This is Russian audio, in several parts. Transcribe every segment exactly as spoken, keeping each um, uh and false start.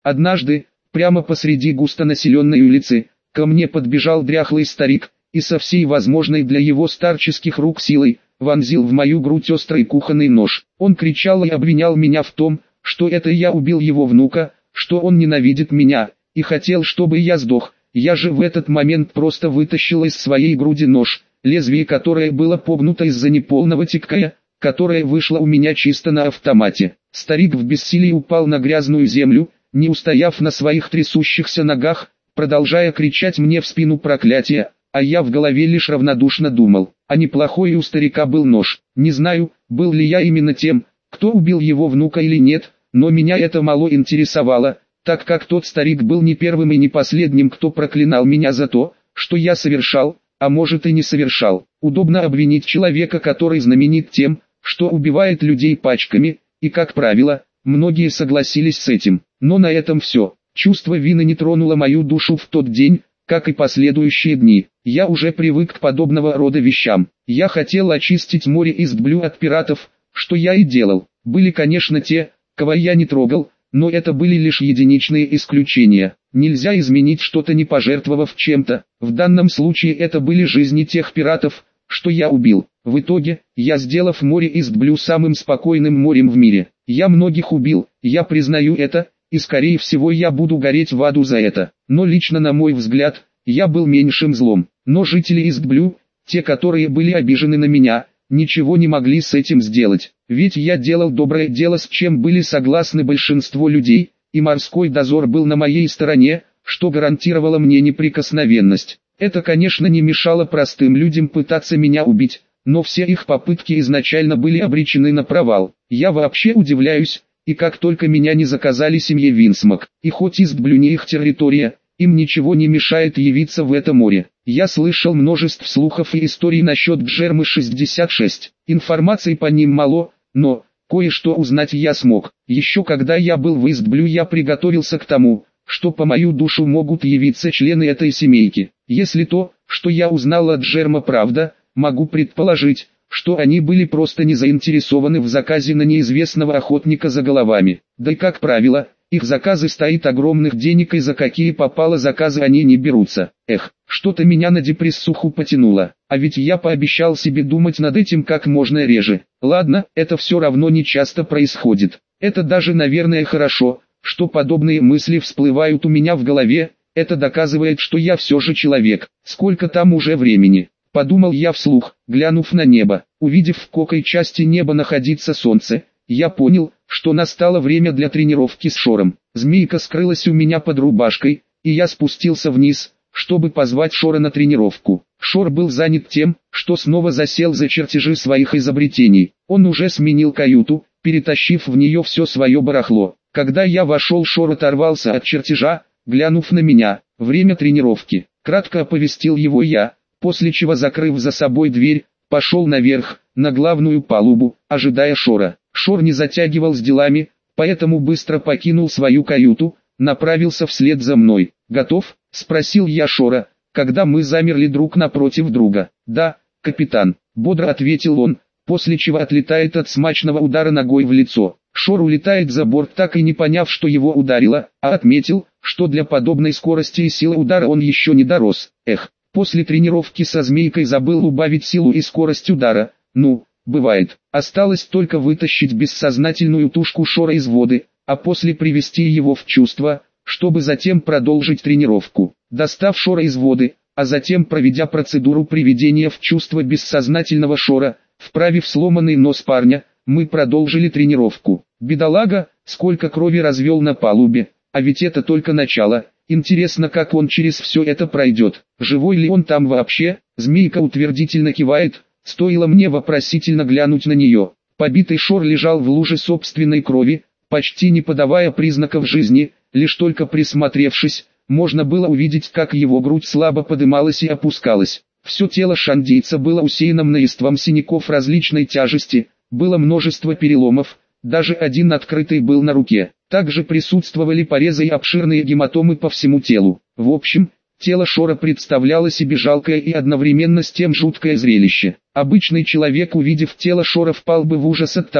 Однажды, прямо посреди густонаселенной улицы, ко мне подбежал дряхлый старик, и со всей возможной для его старческих рук силой, вонзил в мою грудь острый кухонный нож. Он кричал и обвинял меня в том, что это я убил его внука, что он ненавидит меня, и хотел, чтобы я сдох. Я же в этот момент просто вытащил из своей груди нож, лезвие которое было погнуто из-за неполного тикая, которое вышло у меня чисто на автомате. Старик в бессилии упал на грязную землю, не устояв на своих трясущихся ногах, продолжая кричать мне в спину проклятия, а я в голове лишь равнодушно думал, а неплохой у старика был нож. Не знаю, был ли я именно тем, кто убил его внука или нет, но меня это мало интересовало, так как тот старик был не первым и не последним, кто проклинал меня за то, что я совершал, а может и не совершал. Удобно обвинить человека, который знаменит тем, что убивает людей пачками, и, как правило, многие согласились с этим. Но на этом все. Чувство вины не тронуло мою душу в тот день, как и последующие дни. Я уже привык к подобного рода вещам. Я хотел очистить море Истблю от пиратов, что я и делал. Были, конечно, те, кого я не трогал, но это были лишь единичные исключения. Нельзя изменить что-то, не пожертвовав чем-то. В данном случае это были жизни тех пиратов, что я убил. В итоге, я сделав море Истблю самым спокойным морем в мире. Я многих убил, я признаю это, и скорее всего я буду гореть в аду за это. Но лично на мой взгляд, я был меньшим злом. Но жители Истблю, те, которые были обижены на меня, ничего не могли с этим сделать. Ведь я делал доброе дело, с чем были согласны большинство людей, и морской дозор был на моей стороне, что гарантировало мне неприкосновенность. Это, конечно, не мешало простым людям пытаться меня убить, но все их попытки изначально были обречены на провал. Я вообще удивляюсь, и как только меня не заказали семье Винсмок, и хоть Истблю не их территория, им ничего не мешает явиться в это море. Я слышал множество слухов и историй насчет Джермы шестьдесят шесть. Информации по ним мало, но кое-что узнать я смог. Еще когда я был в Истблю, я приготовился к тому, что по мою душу могут явиться члены этой семейки. Если то, что я узнал от Джерма, правда, могу предположить, что они были просто не заинтересованы в заказе на неизвестного охотника за головами. Да и как правило, их заказы стоят огромных денег, и за какие попало заказы они не берутся. Эх, что-то меня на депрессуху потянуло, а ведь я пообещал себе думать над этим как можно реже. Ладно, это все равно не часто происходит. Это даже, наверное, хорошо, что подобные мысли всплывают у меня в голове, это доказывает, что я все же человек. Сколько там уже времени? Подумал я вслух, глянув на небо. Увидев в какой части неба находится солнце, я понял, что настало время для тренировки с Шором. Змейка скрылась у меня под рубашкой, и я спустился вниз, чтобы позвать Шора на тренировку. Шор был занят тем, что снова засел за чертежи своих изобретений. Он уже сменил каюту, перетащив в нее все свое барахло. Когда я вошел, Шор оторвался от чертежа, глянув на меня. Время тренировки. Кратко оповестил его я, после чего, закрыв за собой дверь, пошел наверх, на главную палубу, ожидая Шора. Шор не затягивал с делами, поэтому быстро покинул свою каюту, направился вслед за мной. «Готов?» – спросил я Шора, когда мы замерли друг напротив друга. «Да, капитан», – бодро ответил он, после чего отлетает от смачного удара ногой в лицо. Шор улетает за борт, так и не поняв, что его ударило, а отметил, что для подобной скорости и силы удара он еще не дорос. Эх, после тренировки со змейкой забыл убавить силу и скорость удара. Ну, бывает. Осталось только вытащить бессознательную тушку Шора из воды, а после привести его в чувство, чтобы затем продолжить тренировку. Достав Шора из воды, а затем проведя процедуру приведения в чувство бессознательного Шора, вправив сломанный нос парня, мы продолжили тренировку. Бедолага, сколько крови развел на палубе, а ведь это только начало. Интересно, как он через все это пройдет. Живой ли он там вообще? Змейка утвердительно кивает. Стоило мне вопросительно глянуть на нее. Побитый Шор лежал в луже собственной крови, почти не подавая признаков жизни. Лишь только присмотревшись, можно было увидеть, как его грудь слабо подымалась и опускалась. Все тело шандейца было усеяно множеством синяков различной тяжести, было множество переломов, даже один открытый был на руке. Также присутствовали порезы и обширные гематомы по всему телу. В общем, тело Шора представляло себе жалкое и одновременно с тем жуткое зрелище. Обычный человек, увидев тело Шора, впал бы в ужас от того,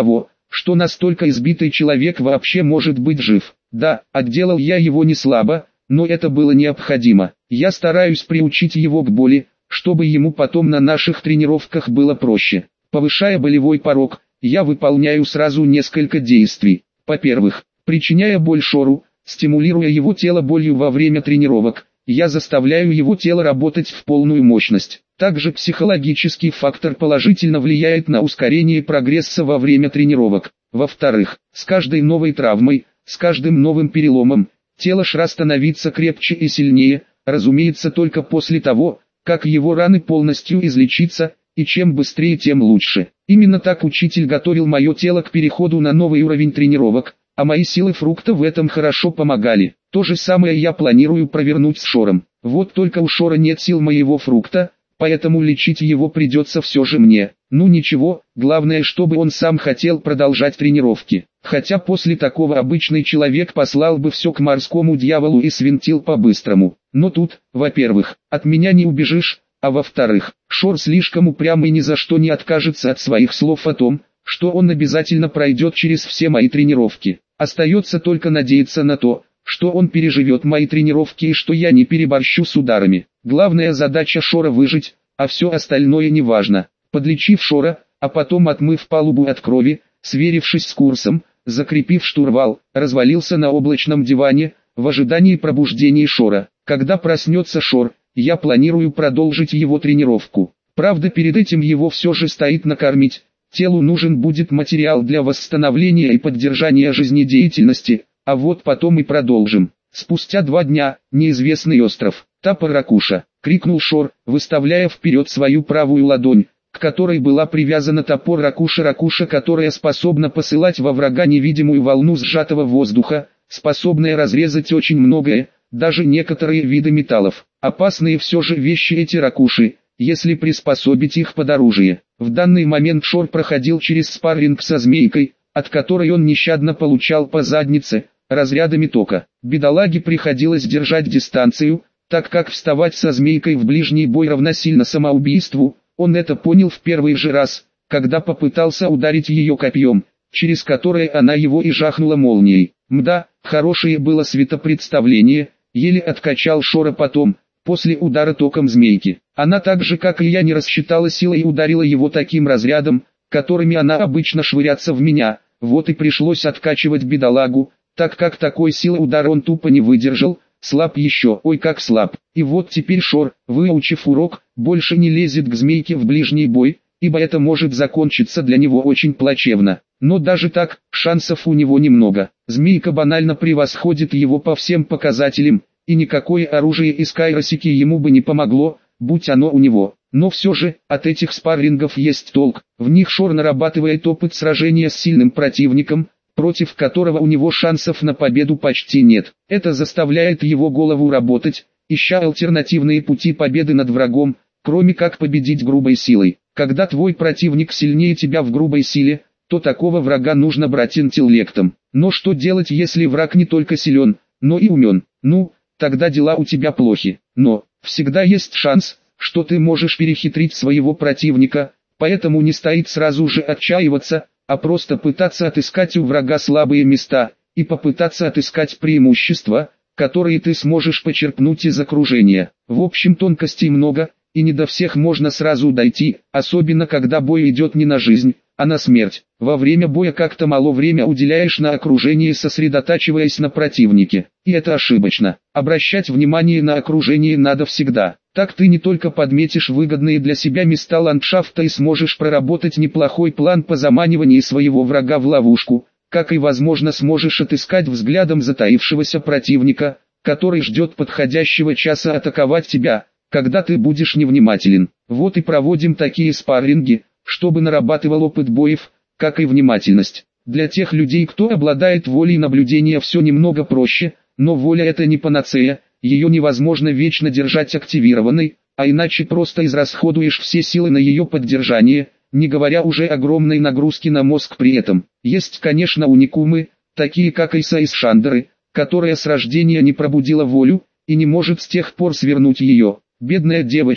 что настолько избитый человек вообще может быть жив. Да, отделал я его не слабо, но это было необходимо. Я стараюсь приучить его к боли, чтобы ему потом на наших тренировках было проще. Повышая болевой порог, я выполняю сразу несколько действий. Во-первых, причиняя боль Шору, стимулируя его тело болью во время тренировок, я заставляю его тело работать в полную мощность. Также психологический фактор положительно влияет на ускорение прогресса во время тренировок. Во-вторых, с каждой новой травмой, с каждым новым переломом, тело Шра становится крепче и сильнее, разумеется только после того, как его раны полностью излечатся, и чем быстрее, тем лучше. Именно так учитель готовил мое тело к переходу на новый уровень тренировок, а мои силы фрукта в этом хорошо помогали. То же самое я планирую провернуть с Шором. Вот только у Шора нет сил моего фрукта, поэтому лечить его придется все же мне. Ну ничего, главное, чтобы он сам хотел продолжать тренировки. Хотя после такого обычный человек послал бы все к морскому дьяволу и свинтил по-быстрому. Но тут, во-первых, от меня не убежишь, а во-вторых, Шор слишком упрям и ни за что не откажется от своих слов о том, что он обязательно пройдет через все мои тренировки. Остается только надеяться на то, что он переживет мои тренировки и что я не переборщу с ударами. Главная задача Шора выжить, а все остальное не важно. Подлечив Шора, а потом отмыв палубу от крови, сверившись с курсом, закрепив штурвал, развалился на облачном диване, в ожидании пробуждения Шора. Когда проснется Шор, я планирую продолжить его тренировку. Правда, перед этим его все же стоит накормить. Телу нужен будет материал для восстановления и поддержания жизнедеятельности, а вот потом и продолжим. Спустя два дня, неизвестный остров, Тапор-Ракуша, крикнул Шор, выставляя вперед свою правую ладонь, к которой была привязана топор Ракуша-Ракуша, которая способна посылать во врага невидимую волну сжатого воздуха, способная разрезать очень многое, даже некоторые виды металлов. Опасные все же вещи эти Ракуши, если приспособить их под оружие. В данный момент Шор проходил через спарринг со змейкой, от которой он нещадно получал по заднице разрядами тока. Бедолаге приходилось держать дистанцию, так как вставать со змейкой в ближний бой равносильно самоубийству. Он это понял в первый же раз, когда попытался ударить ее копьем, через которое она его и жахнула молнией. Мда, хорошее было светопредставление, еле откачал Шора потом, после удара током змейки. Она так же как и я не рассчитала силой и ударила его таким разрядом, которыми она обычно швыряться в меня, вот и пришлось откачивать бедолагу, так как такой силы удара он тупо не выдержал, слаб еще, ой как слаб. И вот теперь Шор, выучив урок, больше не лезет к змейке в ближний бой, ибо это может закончиться для него очень плачевно. Но даже так, шансов у него немного. Змейка банально превосходит его по всем показателям, и никакое оружие из Кайросики ему бы не помогло, будь оно у него. Но все же, от этих спаррингов есть толк, в них Шор нарабатывает опыт сражения с сильным противником, против которого у него шансов на победу почти нет. Это заставляет его голову работать, ища альтернативные пути победы над врагом, кроме как победить грубой силой. Когда твой противник сильнее тебя в грубой силе, то такого врага нужно брать интеллектом. Но что делать, если враг не только силен, но и умен? Ну, тогда дела у тебя плохи. Но, всегда есть шанс, что ты можешь перехитрить своего противника, поэтому не стоит сразу же отчаиваться, а просто пытаться отыскать у врага слабые места, и попытаться отыскать преимущества, которые ты сможешь почерпнуть из окружения. В общем, тонкостей много, и не до всех можно сразу дойти, особенно когда бой идет не на жизнь, а на смерть. Во время боя как-то мало время уделяешь на окружение, сосредотачиваясь на противнике. И это ошибочно. Обращать внимание на окружение надо всегда. Так ты не только подметишь выгодные для себя места ландшафта и сможешь проработать неплохой план по заманиванию своего врага в ловушку, как и возможно сможешь отыскать взглядом затаившегося противника, который ждет подходящего часа атаковать тебя, когда ты будешь невнимателен. Вот и проводим такие спарринги, чтобы нарабатывал опыт боев, как и внимательность. Для тех людей, кто обладает волей наблюдения, все немного проще, но воля это не панацея, ее невозможно вечно держать активированной, а иначе просто израсходуешь все силы на ее поддержание, не говоря уже о огромной нагрузке на мозг при этом. Есть, конечно, уникумы, такие как Иса из Шандеры, которая с рождения не пробудила волю, и не может с тех пор свернуть ее. Бедная девочка,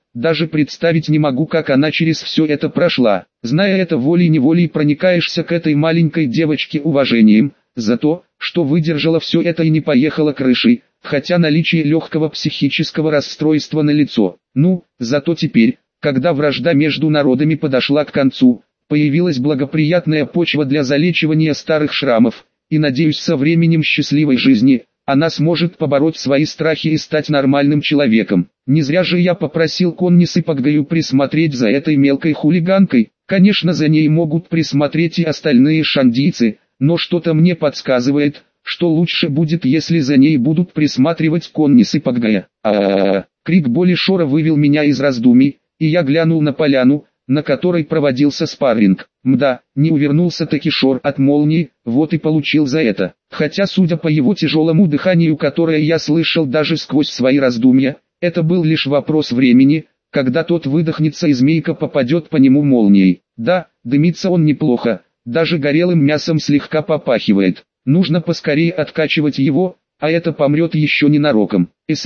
Даже представить не могу, как она через все это прошла. Зная это, волей-неволей проникаешься к этой маленькой девочке уважением, за то, что выдержала все это и не поехала крышей, хотя наличие легкого психического расстройства налицо. Ну, зато теперь, когда вражда между народами подошла к концу, появилась благоприятная почва для залечивания старых шрамов, и, надеюсь, со временем счастливой жизни, она сможет побороть свои страхи и стать нормальным человеком. Не зря же я попросил Коннисы Паггаю присмотреть за этой мелкой хулиганкой. Конечно, за ней могут присмотреть и остальные шандийцы, но что-то мне подсказывает, что лучше будет, если за ней будут присматривать Коннисы Паггая. А-а-а! Крик боли Шора вывел меня из раздумий, и я глянул на поляну, на которой проводился спарринг. Мда, не увернулся-таки Шор от молнии, вот и получил за это. Хотя, судя по его тяжелому дыханию, которое я слышал даже сквозь свои раздумья, это был лишь вопрос времени, когда тот выдохнется и змейка попадет по нему молнией. Да, дымится он неплохо, даже горелым мясом слегка попахивает. Нужно поскорее откачивать его, а это помрет еще ненароком.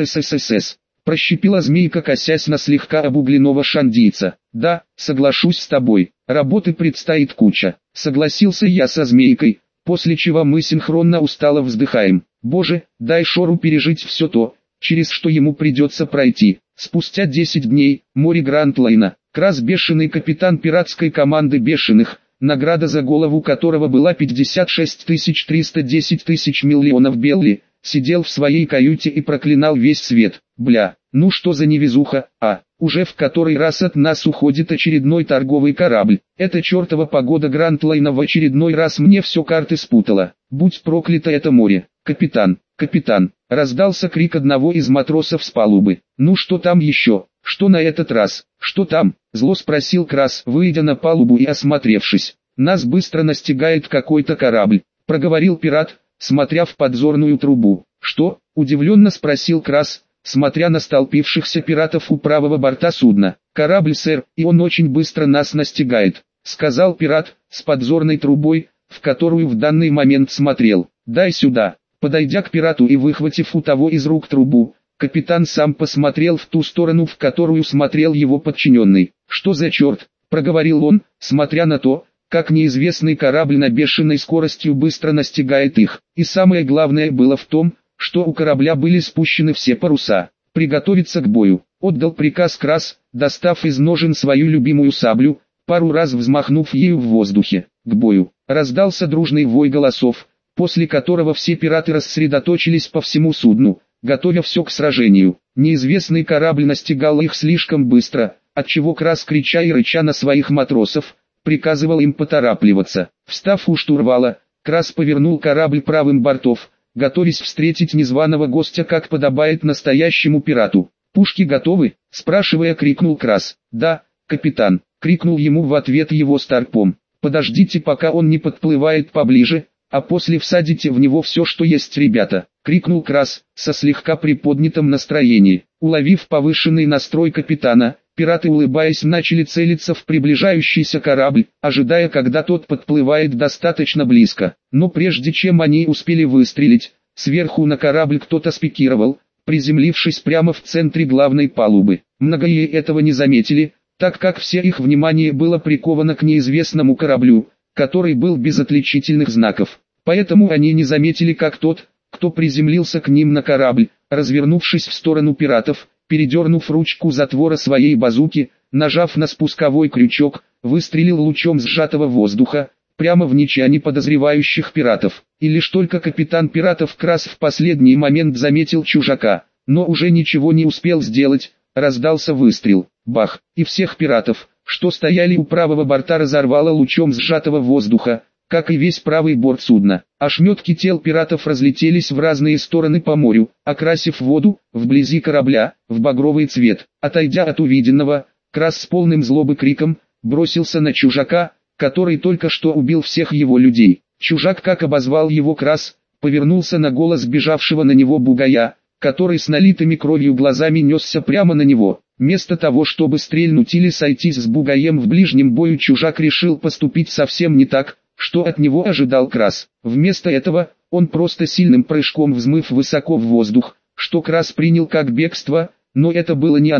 СССС. Прощипела змейка, косясь на слегка обугленного шандийца. Да, соглашусь с тобой, работы предстоит куча. Согласился я со змейкой, после чего мы синхронно устало вздыхаем. Боже, дай Шору пережить все то, через что ему придется пройти. Спустя десять дней, море Грантлайна, Крас, бешеный капитан пиратской команды бешеных, награда за голову которого была пятьдесят шесть тысяч триста десять тысяч миллионов белли, сидел в своей каюте и проклинал весь свет. Бля, ну что за невезуха, а, уже в который раз от нас уходит очередной торговый корабль. Эта чертова погода Грантлайна в очередной раз мне все карты спутала. Будь проклято это море. Капитан, капитан, раздался крик одного из матросов с палубы. Ну что там еще, что на этот раз, что там, зло спросил Крас, выйдя на палубу и осмотревшись. Нас быстро настигает какой-то корабль, проговорил пират, смотря в подзорную трубу. Что, удивленно спросил Крас, смотря на столпившихся пиратов у правого борта судна. «Корабль, сэр, и он очень быстро нас настигает», — сказал пират, с подзорной трубой, в которую в данный момент смотрел. «Дай сюда». Подойдя к пирату и выхватив у того из рук трубу, капитан сам посмотрел в ту сторону, в которую смотрел его подчиненный. «Что за черт?» — проговорил он, смотря на то, как неизвестный корабль на бешеной скоростью быстро настигает их. И самое главное было в том, что у корабля были спущены все паруса. «Приготовиться к бою», — отдал приказ Крас, достав из ножен свою любимую саблю, пару раз взмахнув ею в воздухе. «К бою», — раздался дружный вой голосов, после которого все пираты рассредоточились по всему судну, готовя все к сражению. Неизвестный корабль настигал их слишком быстро, отчего Крас, крича и рыча на своих матросов, приказывал им поторапливаться. Встав у штурвала, Крас повернул корабль правым бортов, готовясь встретить незваного гостя, как подобает настоящему пирату. «Пушки готовы?» — спрашивая, крикнул Крас. «Да, капитан», — крикнул ему в ответ его старпом. «Подождите, пока он не подплывает поближе, а после всадите в него все, что есть, ребята», — крикнул Крас, со слегка приподнятым настроением. Уловив повышенный настрой капитана, пираты, улыбаясь, начали целиться в приближающийся корабль, ожидая, когда тот подплывает достаточно близко. Но прежде чем они успели выстрелить, сверху на корабль кто-то спикировал, приземлившись прямо в центре главной палубы. Многие этого не заметили, так как все их внимание было приковано к неизвестному кораблю, который был без отличительных знаков. Поэтому они не заметили, как тот, кто приземлился к ним на корабль, развернувшись в сторону пиратов, передернув ручку затвора своей базуки, нажав на спусковой крючок, выстрелил лучом сжатого воздуха, прямо в ничья неподозревающих пиратов. И лишь только капитан пиратов Крас в последний момент заметил чужака, но уже ничего не успел сделать, раздался выстрел. Бах! И всех пиратов, что стояли у правого борта, разорвало лучом сжатого воздуха, как и весь правый борт судна. Ошметки тел пиратов разлетелись в разные стороны по морю, окрасив воду, вблизи корабля, в багровый цвет. Отойдя от увиденного, Крас с полным злобы криком бросился на чужака, который только что убил всех его людей. Чужак, как обозвал его Крас, повернулся на голос бежавшего на него бугая, который с налитыми кровью глазами несся прямо на него. Вместо того, чтобы стрельнуть или сойтись с бугаем в ближнем бою, чужак решил поступить совсем не так, что от него ожидал Крас. Вместо этого, он просто сильным прыжком взмыв высоко в воздух, что Крас принял как бегство, но это было не оно.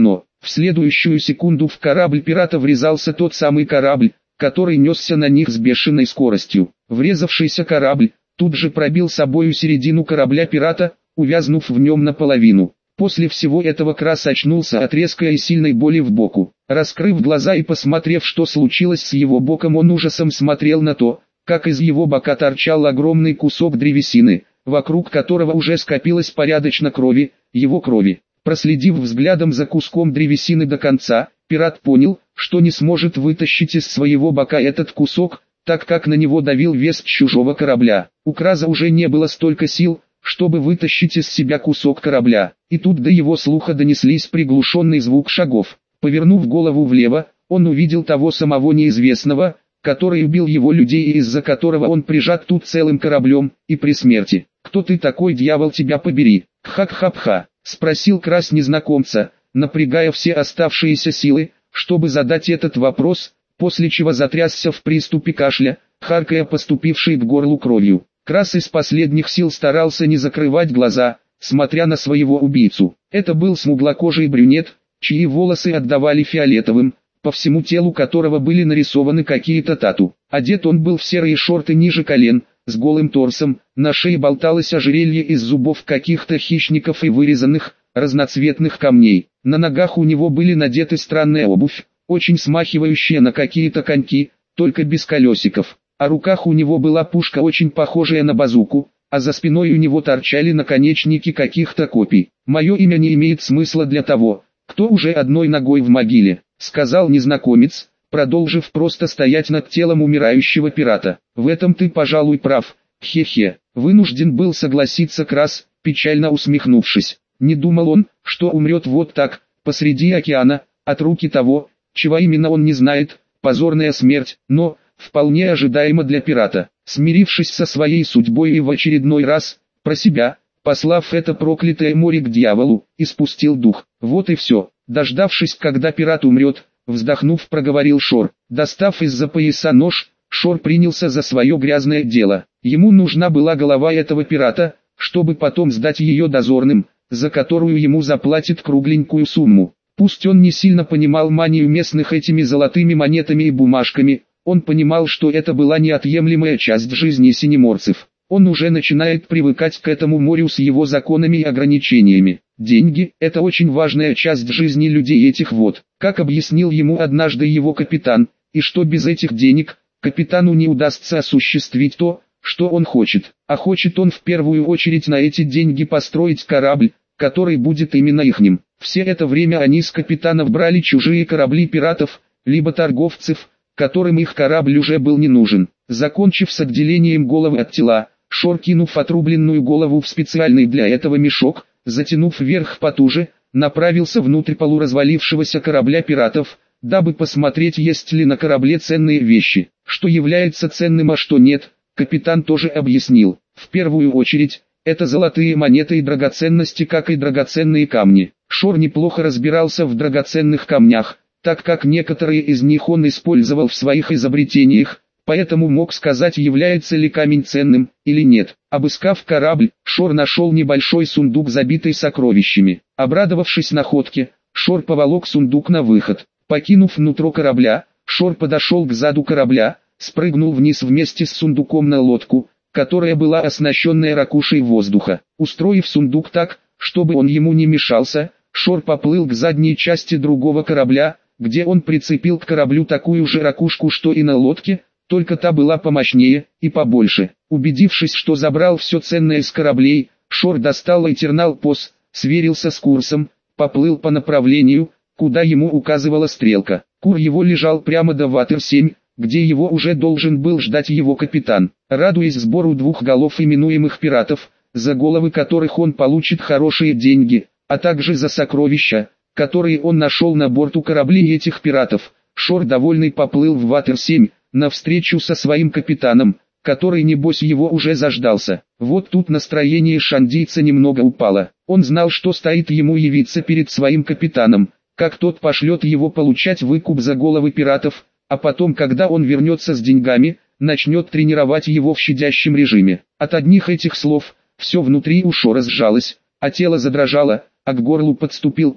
В следующую секунду в корабль пирата врезался тот самый корабль, который несся на них с бешеной скоростью. Врезавшийся корабль тут же пробил собою середину корабля пирата, увязнув в нем наполовину. После всего этого Крас очнулся от резкой и сильной боли в боку. Раскрыв глаза и посмотрев, что случилось с его боком, он ужасом смотрел на то, как из его бока торчал огромный кусок древесины, вокруг которого уже скопилось порядочно крови, его крови. Проследив взглядом за куском древесины до конца, пират понял, что не сможет вытащить из своего бока этот кусок, так как на него давил вес чужого корабля. У Краза уже не было столько сил, чтобы вытащить из себя кусок корабля, и тут до его слуха донеслись приглушенный звук шагов. Повернув голову влево, он увидел того самого неизвестного, который убил его людей и из-за которого он прижат тут целым кораблем, и при смерти. «Кто ты такой, дьявол, тебя побери?» «Хак-хап-ха», — спросил Крас незнакомца, напрягая все оставшиеся силы, чтобы задать этот вопрос, после чего затрясся в приступе кашля, харкая поступившей к горлу кровью. Крас из последних сил старался не закрывать глаза, смотря на своего убийцу. Это был смуглокожий брюнет, чьи волосы отдавали фиолетовым, по всему телу которого были нарисованы какие-то тату. Одет он был в серые шорты ниже колен, с голым торсом, на шее болталось ожерелье из зубов каких-то хищников и вырезанных, разноцветных камней. На ногах у него были надеты странная обувь, очень смахивающая на какие-то коньки, только без колесиков. А руках у него была пушка, очень похожая на базуку, а за спиной у него торчали наконечники каких-то копий. «Мое имя не имеет смысла для того, кто уже одной ногой в могиле», — сказал незнакомец, продолжив просто стоять над телом умирающего пирата. «В этом ты, пожалуй, прав, хе-хе», — вынужден был согласиться Крас, печально усмехнувшись. Не думал он, что умрет вот так, посреди океана, от руки того, чего именно он не знает, позорная смерть, но, вполне ожидаемо для пирата. Смирившись со своей судьбой и в очередной раз, про себя, послав это проклятое море к дьяволу, испустил дух. Вот и все. Дождавшись, когда пират умрет, вздохнув, проговорил Шор. Достав из-за пояса нож, Шор принялся за свое грязное дело. Ему нужна была голова этого пирата, чтобы потом сдать ее дозорным, за которую ему заплатят кругленькую сумму. Пусть он не сильно понимал манию местных этими золотыми монетами и бумажками, он понимал, что это была неотъемлемая часть жизни синеморцев. Он уже начинает привыкать к этому морю с его законами и ограничениями. Деньги – это очень важная часть жизни людей этих вод, как объяснил ему однажды его капитан, и что без этих денег, капитану не удастся осуществить то, что он хочет. А хочет он в первую очередь на эти деньги построить корабль, который будет именно ихним. Все это время они с капитанов брали чужие корабли пиратов, либо торговцев, которым их корабль уже был не нужен. Закончив с отделением головы от тела, Шор, кинув отрубленную голову в специальный для этого мешок, затянув вверх потуже, направился внутрь полуразвалившегося корабля пиратов, дабы посмотреть, есть ли на корабле ценные вещи. Что является ценным, а что нет, капитан тоже объяснил. В первую очередь, это золотые монеты и драгоценности, как и драгоценные камни. Шор неплохо разбирался в драгоценных камнях, так как некоторые из них он использовал в своих изобретениях, поэтому мог сказать, является ли камень ценным или нет. Обыскав корабль, Шор нашел небольшой сундук, забитый сокровищами. Обрадовавшись находке, Шор поволок сундук на выход. Покинув нутро корабля, Шор подошел к заду корабля, спрыгнул вниз вместе с сундуком на лодку, которая была оснащенная ракушей воздуха. Устроив сундук так, чтобы он ему не мешался, Шор поплыл к задней части другого корабля, где он прицепил к кораблю такую же ракушку, что и на лодке, только та была помощнее и побольше. Убедившись, что забрал все ценное из кораблей, Шор достал этернал-пос, сверился с курсом, поплыл по направлению, куда ему указывала стрелка. Кур его лежал прямо до Ватер семь, где его уже должен был ждать его капитан. Радуясь сбору двух голов именуемых пиратов, за головы которых он получит хорошие деньги, а также за сокровища, которые он нашел на борту кораблей этих пиратов, Шор довольный поплыл в Ватер семь, навстречу со своим капитаном, который небось его уже заждался. Вот тут настроение шандийца немного упало. Он знал, что стоит ему явиться перед своим капитаном, как тот пошлет его получать выкуп за головы пиратов, а потом, когда он вернется с деньгами, начнет тренировать его в щадящем режиме. От одних этих слов, все внутри у Шора сжалось, а тело задрожало, а к горлу подступил ком,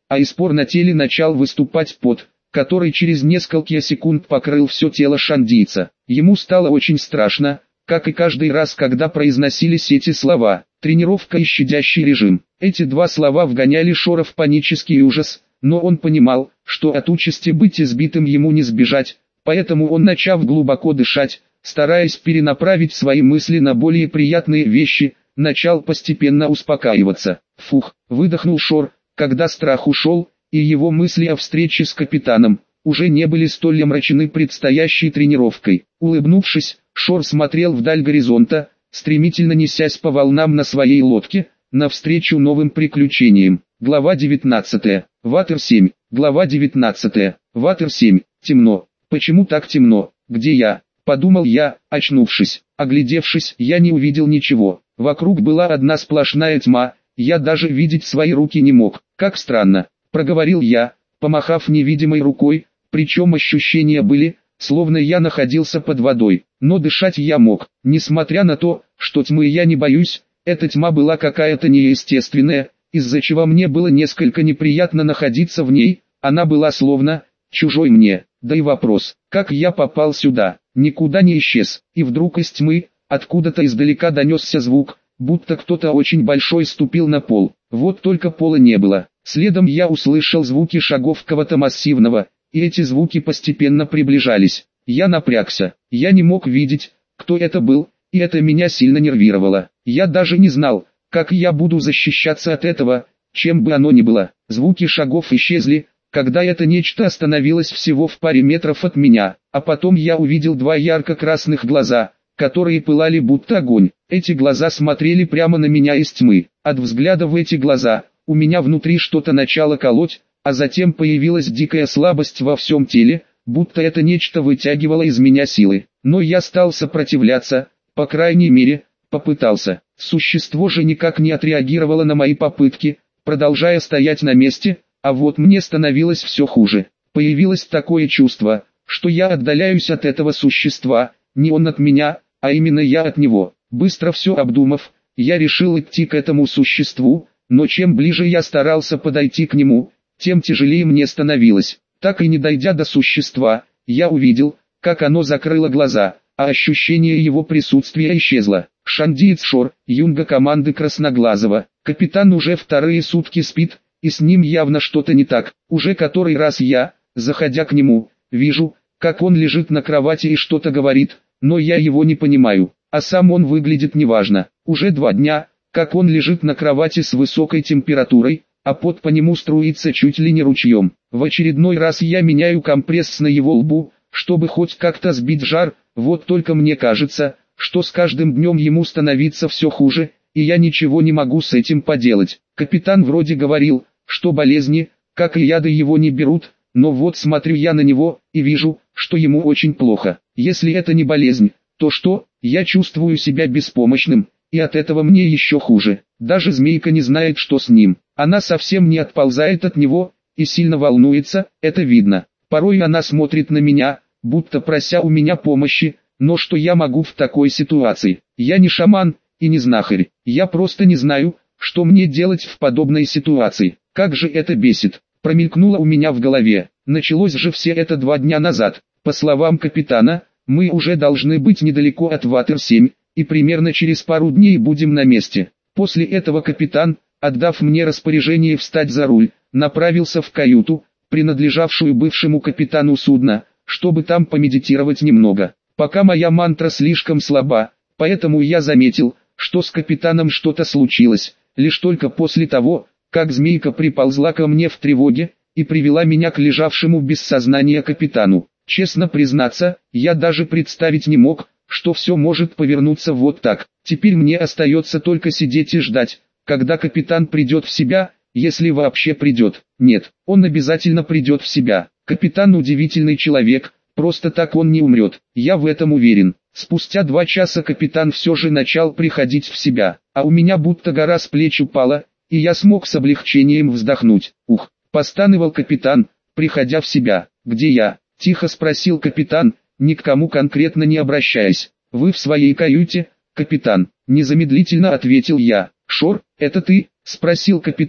а из пор на теле начал выступать пот, который через несколько секунд покрыл все тело шандийца. Ему стало очень страшно, как и каждый раз, когда произносились эти слова. Тренировка и щадящий режим. Эти два слова вгоняли Шора в панический ужас, но он понимал, что от участи быть избитым ему не сбежать, поэтому он, начав глубоко дышать, стараясь перенаправить свои мысли на более приятные вещи, начал постепенно успокаиваться. Фух, выдохнул Шор, когда страх ушел, и его мысли о встрече с капитаном уже не были столь омрачены предстоящей тренировкой. Улыбнувшись, Шор смотрел вдаль горизонта, стремительно несясь по волнам на своей лодке, навстречу новым приключениям. Глава девятнадцатая. Ватер семь. Глава девятнадцатая. Ватер семь. Темно. Почему так темно? Где я? Подумал я, очнувшись. Оглядевшись, я не увидел ничего. Вокруг была одна сплошная тьма, я даже видеть свои руки не мог. Как странно, проговорил я, помахав невидимой рукой, причем ощущения были, словно я находился под водой, но дышать я мог. Несмотря на то, что тьмы я не боюсь, эта тьма была какая-то неестественная, из-за чего мне было несколько неприятно находиться в ней, она была словно чужой мне. Да и вопрос, как я попал сюда, никуда не исчез, и вдруг из тьмы, откуда-то издалека донесся звук, будто кто-то очень большой ступил на пол. Вот только пола не было. Следом я услышал звуки шагов кого-то массивного, и эти звуки постепенно приближались. Я напрягся, я не мог видеть, кто это был, и это меня сильно нервировало. Я даже не знал, как я буду защищаться от этого, чем бы оно ни было. Звуки шагов исчезли, когда это нечто остановилось всего в паре метров от меня, а потом я увидел два ярко-красных глаза, которые пылали будто огонь. Эти глаза смотрели прямо на меня из тьмы. От взгляда в эти глаза, у меня внутри что-то начало колоть, а затем появилась дикая слабость во всем теле, будто это нечто вытягивало из меня силы. Но я стал сопротивляться, по крайней мере, попытался. Существо же никак не отреагировало на мои попытки, продолжая стоять на месте, а вот мне становилось все хуже. Появилось такое чувство, что я отдаляюсь от этого существа, не он от меня, а именно я от него. Быстро все обдумав, я решил идти к этому существу, но чем ближе я старался подойти к нему, тем тяжелее мне становилось. Так и не дойдя до существа, я увидел, как оно закрыло глаза, а ощущение его присутствия исчезло. Шандиец Шор, юнга команды Красноглазого. Капитан уже вторые сутки спит, и с ним явно что-то не так. Уже который раз я, заходя к нему, вижу, как он лежит на кровати и что-то говорит, но я его не понимаю, а сам он выглядит неважно. Уже два дня, как он лежит на кровати с высокой температурой, а пот по нему струится чуть ли не ручьем. В очередной раз я меняю компресс на его лбу, чтобы хоть как-то сбить жар, вот только мне кажется, что с каждым днем ему становится все хуже, и я ничего не могу с этим поделать. Капитан вроде говорил, что болезни, как и яды, его не берут, но вот смотрю я на него, и вижу, что ему очень плохо. Если это не болезнь, то что? Я чувствую себя беспомощным, и от этого мне еще хуже. Даже змейка не знает, что с ним. Она совсем не отползает от него, и сильно волнуется, это видно. Порой она смотрит на меня, будто прося у меня помощи, но что я могу в такой ситуации? Я не шаман, и не знахарь. Я просто не знаю, что мне делать в подобной ситуации. Как же это бесит. Промелькнуло у меня в голове. Началось же все это два дня назад. По словам капитана, мы уже должны быть недалеко от Ватер семь, и примерно через пару дней будем на месте. После этого капитан, отдав мне распоряжение встать за руль, направился в каюту, принадлежавшую бывшему капитану судна, чтобы там помедитировать немного. Пока моя мантра слишком слаба, поэтому я заметил, что с капитаном что-то случилось, лишь только после того, как змейка приползла ко мне в тревоге, и привела меня к лежавшему без сознания капитану. Честно признаться, я даже представить не мог, что все может повернуться вот так. Теперь мне остается только сидеть и ждать, когда капитан придет в себя, если вообще придет. Нет, он обязательно придет в себя. Капитан удивительный человек, просто так он не умрет, я в этом уверен. Спустя два часа капитан все же начал приходить в себя, а у меня будто гора с плеч упала, и я смог с облегчением вздохнуть. Ух, постановал капитан, приходя в себя. Где я? Тихо спросил капитан, ни к кому конкретно не обращаясь. Вы в своей каюте, капитан? Незамедлительно ответил я. Шор, это ты? Спросил капитан,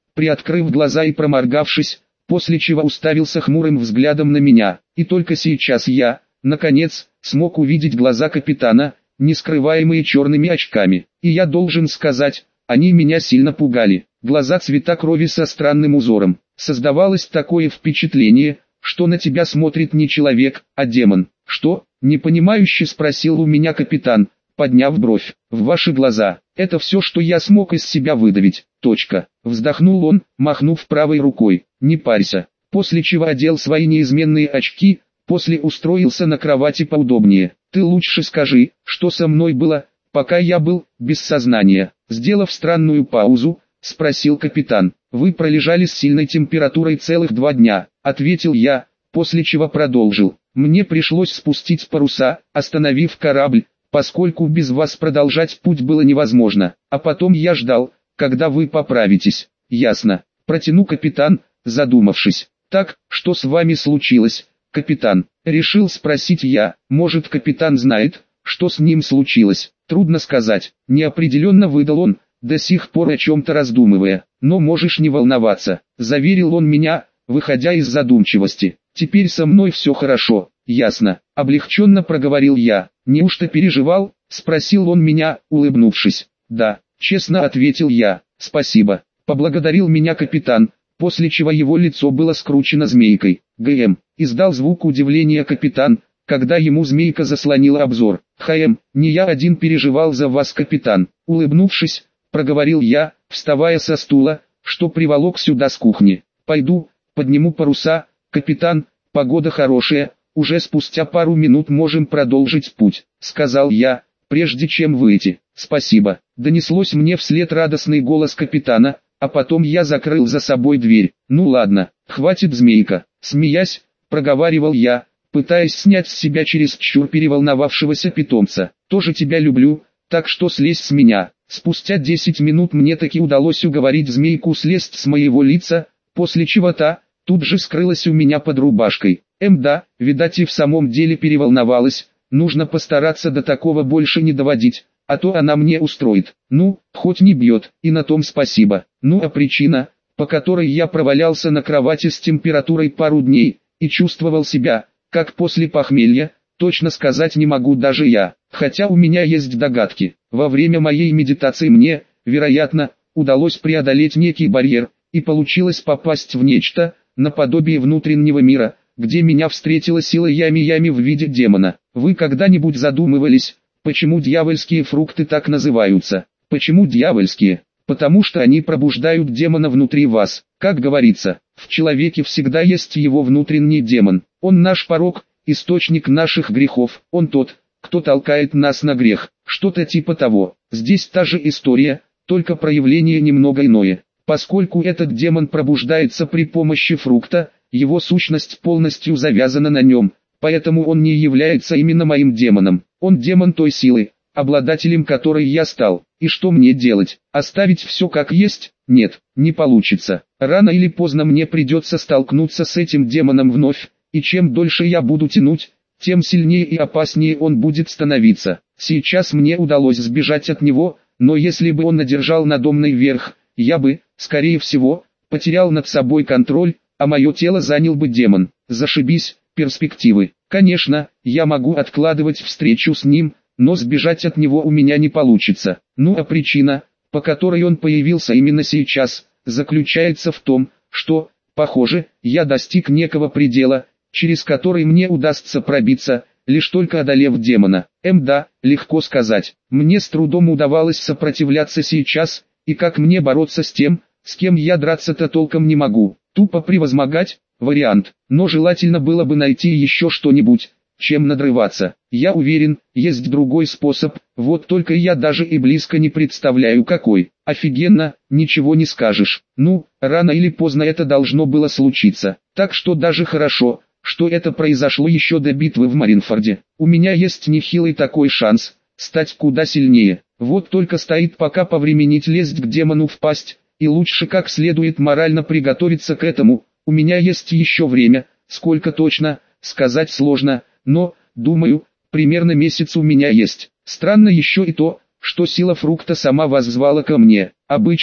приоткрыв глаза и проморгавшись, после чего уставился хмурым взглядом на меня. И только сейчас я, наконец, смог увидеть глаза капитана, не скрываемые черными очками. И я должен сказать, они меня сильно пугали. Глаза цвета крови со странным узором. Создавалось такое впечатление, что на тебя смотрит не человек, а демон. «Что?» – непонимающе спросил у меня капитан, подняв бровь. «В ваши глаза. Это все, что я смог из себя выдавить. Точка». Вздохнул он, махнув правой рукой. «Не парься». После чего одел свои неизменные очки, после устроился на кровати поудобнее. «Ты лучше скажи, что со мной было, пока я был без сознания?» Сделав странную паузу, спросил капитан. «Вы пролежали с сильной температурой целых два дня», — ответил я, после чего продолжил. «Мне пришлось спустить паруса, остановив корабль, поскольку без вас продолжать путь было невозможно, а потом я ждал, когда вы поправитесь». «Ясно», — протянул капитан, задумавшись. «Так, что с вами случилось, капитан?» — решил спросить я. «Может, капитан знает, что с ним случилось?» «Трудно сказать», — неопределенно выдал он, до сих пор о чем-то раздумывая. «Но можешь не волноваться», — заверил он меня, выходя из задумчивости. «Теперь со мной все хорошо». «Ясно», — облегченно проговорил я. «Неужто переживал?» — спросил он меня, улыбнувшись. «Да», — честно ответил я. «Спасибо», — поблагодарил меня капитан, после чего его лицо было скручено змейкой. «ГМ», — издал звук удивления капитан, когда ему змейка заслонила обзор. «ХМ, не я один переживал за вас, капитан», — улыбнувшись, проговорил я, вставая со стула, что приволок сюда с кухни. «Пойду, подниму паруса, капитан, погода хорошая, уже спустя пару минут можем продолжить путь», — сказал я, прежде чем выйти. «Спасибо», — донеслось мне вслед радостный голос капитана, а потом я закрыл за собой дверь. «Ну ладно, хватит, змейка», — смеясь, проговаривал я, пытаясь снять с себя чересчур переволновавшегося питомца. «Тоже тебя люблю, так что слезь с меня». Спустя десять минут мне таки удалось уговорить змейку слезть с моего лица, после чего та тут же скрылась у меня под рубашкой. Эм да, видать и в самом деле переволновалась, нужно постараться до такого больше не доводить, а то она мне устроит. Ну, хоть не бьет, и на том спасибо. Ну а причина, по которой я провалялся на кровати с температурой пару дней, и чувствовал себя, как после похмелья, точно сказать не могу даже я, хотя у меня есть догадки. Во время моей медитации мне, вероятно, удалось преодолеть некий барьер, и получилось попасть в нечто, наподобие внутреннего мира, где меня встретила сила Ями-Ями в виде демона. Вы когда-нибудь задумывались, почему дьявольские фрукты так называются? Почему дьявольские? Потому что они пробуждают демона внутри вас. Как говорится, в человеке всегда есть его внутренний демон. Он наш порок, источник наших грехов. Он тот, кто толкает нас на грех. Что-то типа того. Здесь та же история, только проявление немного иное. Поскольку этот демон пробуждается при помощи фрукта, его сущность полностью завязана на нем, поэтому он не является именно моим демоном. Он демон той силы, обладателем которой я стал. И что мне делать? Оставить все как есть? Нет, не получится. Рано или поздно мне придется столкнуться с этим демоном вновь, и чем дольше я буду тянуть, тем сильнее и опаснее он будет становиться. Сейчас мне удалось сбежать от него, но если бы он одержал надо мной верх, я бы, скорее всего, потерял над собой контроль, а мое тело занял бы демон. Зашибись, перспективы. Конечно, я могу откладывать встречу с ним, но сбежать от него у меня не получится. Ну а причина, по которой он появился именно сейчас, заключается в том, что, похоже, я достиг некого предела, через который мне удастся пробиться, лишь только одолев демона. Эм да, легко сказать. Мне с трудом удавалось сопротивляться сейчас, и как мне бороться с тем, с кем я драться-то толком не могу. Тупо превозмогать – вариант, но желательно было бы найти еще что-нибудь, чем надрываться. Я уверен, есть другой способ, вот только я даже и близко не представляю какой. Офигенно, ничего не скажешь. Ну, рано или поздно это должно было случиться. Так что даже хорошо, что это произошло еще до битвы в Маринфорде. У меня есть нехилый такой шанс, стать куда сильнее. Вот только стоит пока повременить лезть к демону в пасть, и лучше как следует морально приготовиться к этому. У меня есть еще время, сколько точно, сказать сложно, но, думаю, примерно месяц у меня есть. Странно еще и то, что сила фрукта сама воззвала ко мне. Обычно,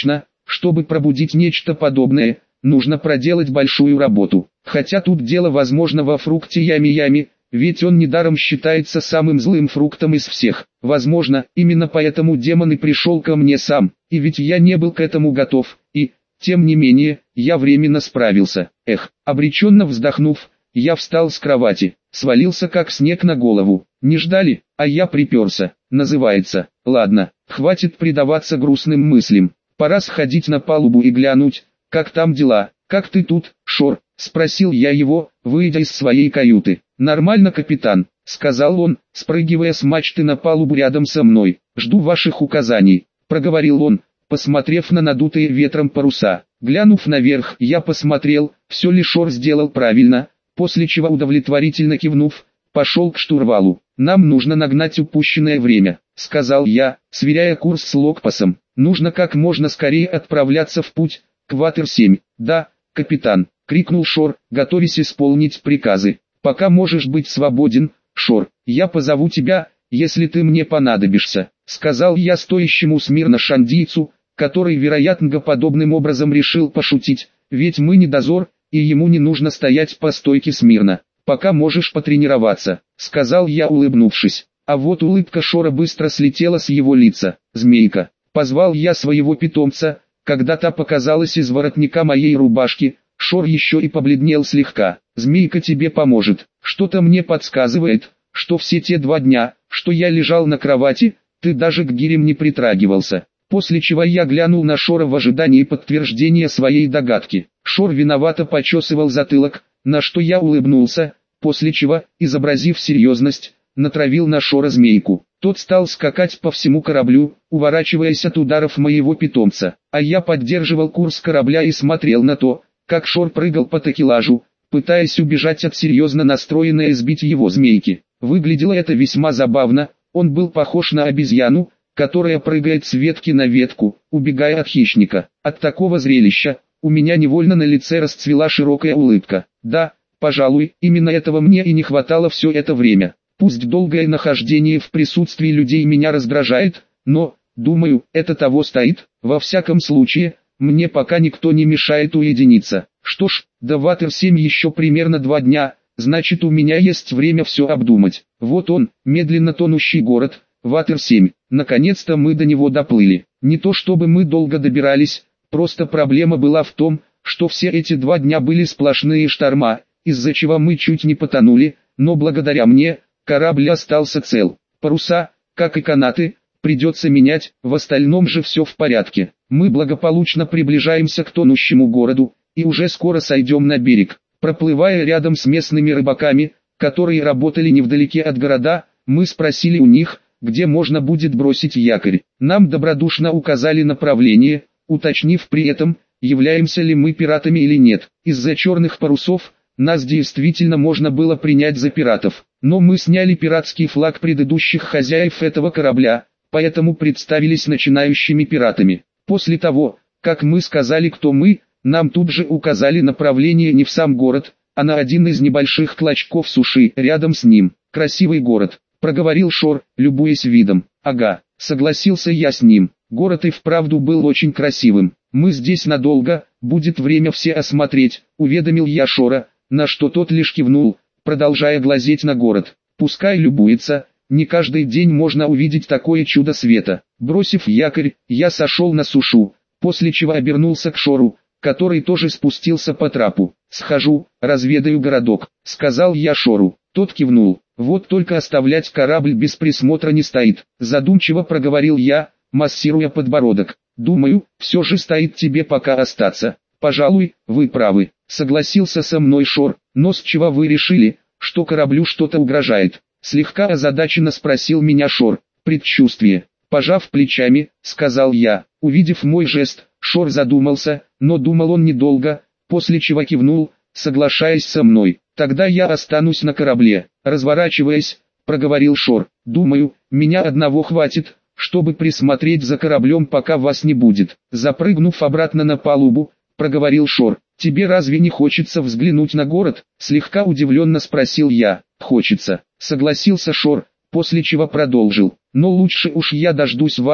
Чтобы пробудить нечто подобное, нужно проделать большую работу. Хотя тут дело возможно во фрукте ями-ями, ведь он недаром считается самым злым фруктом из всех. Возможно, именно поэтому демон и пришел ко мне сам, и ведь я не был к этому готов, и, тем не менее, я временно справился. Эх, обреченно вздохнув, я встал с кровати, свалился как снег на голову. Не ждали, а я приперся, называется. Ладно, хватит предаваться грустным мыслям. Пора сходить на палубу и глянуть, как там дела. «Как ты тут, Шор?» – спросил я его, выйдя из своей каюты. «Нормально, капитан», – сказал он, спрыгивая с мачты на палубу рядом со мной. «Жду ваших указаний», – проговорил он, посмотрев на надутые ветром паруса. Глянув наверх, я посмотрел, все ли Шор сделал правильно, после чего удовлетворительно кивнув, пошел к штурвалу. «Нам нужно нагнать упущенное время», – сказал я, сверяя курс с логпасом. «Нужно как можно скорее отправляться в путь, к Ватер семь. «Да, капитан», — крикнул Шор, готовясь исполнить приказы. «Пока можешь быть свободен, Шор, я позову тебя, если ты мне понадобишься», — сказал я стоящему смирно шандийцу, который вероятно подобным образом решил пошутить, ведь мы не дозор, и ему не нужно стоять по стойке смирно. «Пока можешь потренироваться», — сказал я, улыбнувшись. А вот улыбка Шора быстро слетела с его лица. «Змейка», — позвал я своего питомца, когда та показалась из воротника моей рубашки. Шор еще и побледнел слегка. «Змейка тебе поможет. Что-то мне подсказывает, что все те два дня, что я лежал на кровати, ты даже к гирям не притрагивался». После чего я глянул на Шора в ожидании подтверждения своей догадки. Шор виновато почесывал затылок, на что я улыбнулся, после чего, изобразив серьезность, натравил на Шора змейку. Тот стал скакать по всему кораблю, уворачиваясь от ударов моего питомца, а я поддерживал курс корабля и смотрел на то, как Шор прыгал по такелажу, пытаясь убежать от серьезно настроенной сбить его змейки. Выглядело это весьма забавно, он был похож на обезьяну, которая прыгает с ветки на ветку, убегая от хищника. От такого зрелища, у меня невольно на лице расцвела широкая улыбка. Да, пожалуй, именно этого мне и не хватало все это время. Пусть долгое нахождение в присутствии людей меня раздражает, но, думаю, это того стоит. Во всяком случае, мне пока никто не мешает уединиться. Что ж, до Ватер семь еще примерно два дня, значит у меня есть время все обдумать. Вот он, медленно тонущий город, Ватер семь. Наконец-то мы до него доплыли. Не то чтобы мы долго добирались, просто проблема была в том, что все эти два дня были сплошные шторма, из-за чего мы чуть не потонули, но благодаря мне, корабль остался цел. Паруса, как и канаты, придется менять, в остальном же все в порядке. Мы благополучно приближаемся к тонущему городу, и уже скоро сойдем на берег. Проплывая рядом с местными рыбаками, которые работали невдалеке от города, мы спросили у них, где можно будет бросить якорь. Нам добродушно указали направление, уточнив при этом, являемся ли мы пиратами или нет. Из-за черных парусов, нас действительно можно было принять за пиратов. Но мы сняли пиратский флаг предыдущих хозяев этого корабля, поэтому представились начинающими пиратами. После того, как мы сказали, кто мы, нам тут же указали направление не в сам город, а на один из небольших клочков суши рядом с ним. «Красивый город», — проговорил Шор, любуясь видом. «Ага», — согласился я с ним. Город и вправду был очень красивым. «Мы здесь надолго, будет время все осмотреть», — уведомил я Шора, на что тот лишь кивнул, продолжая глазеть на город. «Пускай любуется, не каждый день можно увидеть такое чудо света». Бросив якорь, я сошел на сушу, после чего обернулся к Шору, который тоже спустился по трапу. «Схожу, разведаю городок», — сказал я Шору. Тот кивнул. «Вот только оставлять корабль без присмотра не стоит», — задумчиво проговорил я, массируя подбородок. «Думаю, все же стоит тебе пока остаться». «Пожалуй, вы правы», — согласился со мной Шор. «Но с чего вы решили, что кораблю что-то угрожает?» Слегка озадаченно спросил меня Шор. «Предчувствие». Пожав плечами, сказал я. Увидев мой жест, Шор задумался, но думал он недолго, после чего кивнул, соглашаясь со мной. «Тогда я останусь на корабле», — разворачиваясь, проговорил Шор. «Думаю, меня одного хватит, чтобы присмотреть за кораблем, пока вас не будет». Запрыгнув обратно на палубу, проговорил Шор. «Тебе разве не хочется взглянуть на город?» Слегка удивленно спросил я. «Хочется», — согласился Шор, после чего продолжил. «Но лучше уж я дождусь вас,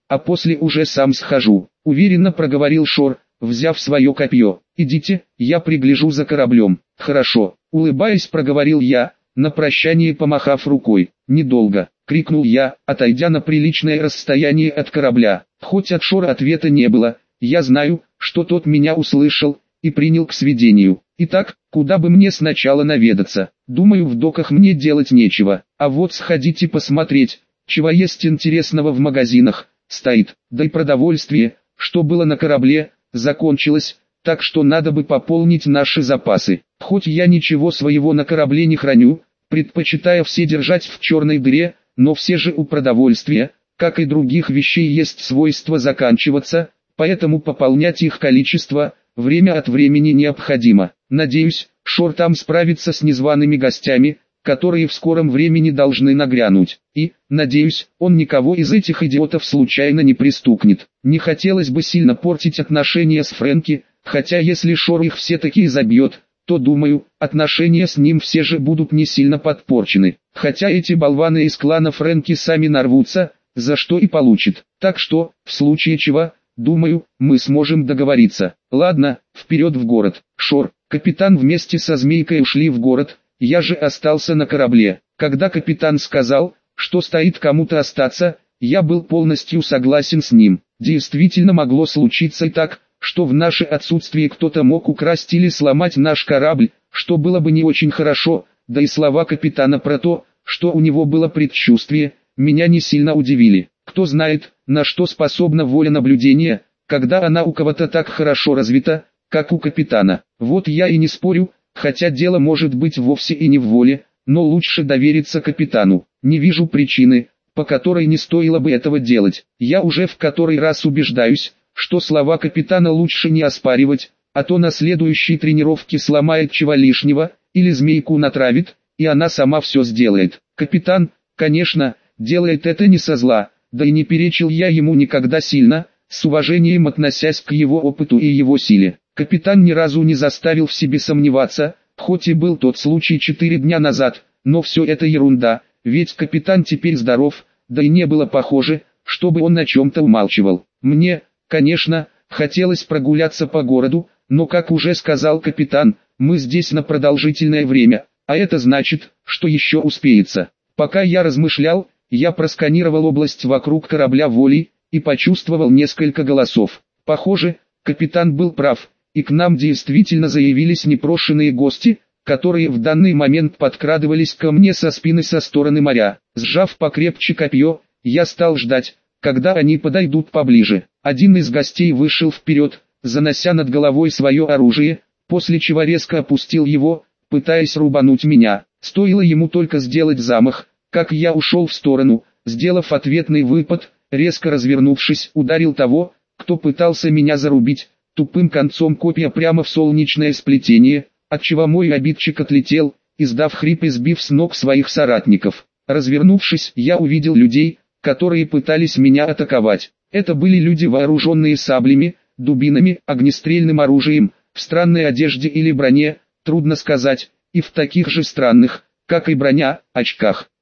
а после уже сам схожу», — уверенно проговорил Шор, взяв свое копье. «Идите, я пригляжу за кораблем». «Хорошо», — улыбаясь, проговорил я, на прощание помахав рукой. «Недолго», — крикнул я, отойдя на приличное расстояние от корабля. Хоть от Шора ответа не было, я знаю, что тот меня услышал и принял к сведению. Итак, куда бы мне сначала наведаться? Думаю, в доках мне делать нечего, а вот сходите посмотреть, чего есть интересного в магазинах, стоит, да и продовольствие, что было на корабле, закончилось, так что надо бы пополнить наши запасы. Хоть я ничего своего на корабле не храню, предпочитая все держать в черной дыре, но все же у продовольствия, как и других вещей, есть свойство заканчиваться, поэтому пополнять их количество, время от времени необходимо. Надеюсь, Шор там справится с незваными гостями, которые в скором времени должны нагрянуть. И, надеюсь, он никого из этих идиотов случайно не пристукнет. Не хотелось бы сильно портить отношения с Фрэнки, хотя если Шор их все-таки забьет, то, думаю, отношения с ним все же будут не сильно подпорчены. Хотя эти болваны из клана Фрэнки сами нарвутся, за что и получат. Так что, в случае чего, думаю, мы сможем договориться. Ладно, вперед в город. Шор, капитан вместе со Змейкой ушли в город, я же остался на корабле. Когда капитан сказал, что стоит кому-то остаться, я был полностью согласен с ним. Действительно могло случиться и так, что в наше отсутствие кто-то мог украсть или сломать наш корабль, что было бы не очень хорошо, да и слова капитана про то, что у него было предчувствие, меня не сильно удивили. Кто знает, на что способна воля наблюдения, когда она у кого-то так хорошо развита, как у капитана. Вот я и не спорю, хотя дело может быть вовсе и не в воле, но лучше довериться капитану. Не вижу причины, по которой не стоило бы этого делать. Я уже в который раз убеждаюсь, что слова капитана лучше не оспаривать, а то на следующей тренировке сломает чего лишнего, или змейку натравит, и она сама все сделает. Капитан, конечно, делает это не со зла, да и не перечил я ему никогда сильно, с уважением относясь к его опыту и его силе. Капитан ни разу не заставил в себе сомневаться, хоть и был тот случай четыре дня назад, но все это ерунда, ведь капитан теперь здоров, да и не было похоже, чтобы он о чем-то умалчивал. Мне, конечно, хотелось прогуляться по городу, но, как уже сказал капитан, мы здесь на продолжительное время, а это значит, что еще успеется. Пока я размышлял, я просканировал область вокруг корабля волей и почувствовал несколько голосов. Похоже, капитан был прав, и к нам действительно заявились непрошенные гости, которые в данный момент подкрадывались ко мне со спины со стороны моря. Сжав покрепче копье, я стал ждать, когда они подойдут поближе. Один из гостей вышел вперед, занося над головой свое оружие, после чего резко опустил его, пытаясь рубануть меня. Стоило ему только сделать замах, как я ушел в сторону, сделав ответный выпад, резко развернувшись, ударил того, кто пытался меня зарубить, тупым концом копья прямо в солнечное сплетение, отчего мой обидчик отлетел, издав хрип и сбив с ног своих соратников. Развернувшись, я увидел людей, которые пытались меня атаковать. Это были люди, вооруженные саблями, дубинами, огнестрельным оружием, в странной одежде или броне, трудно сказать, и в таких же странных, как и броня, очках.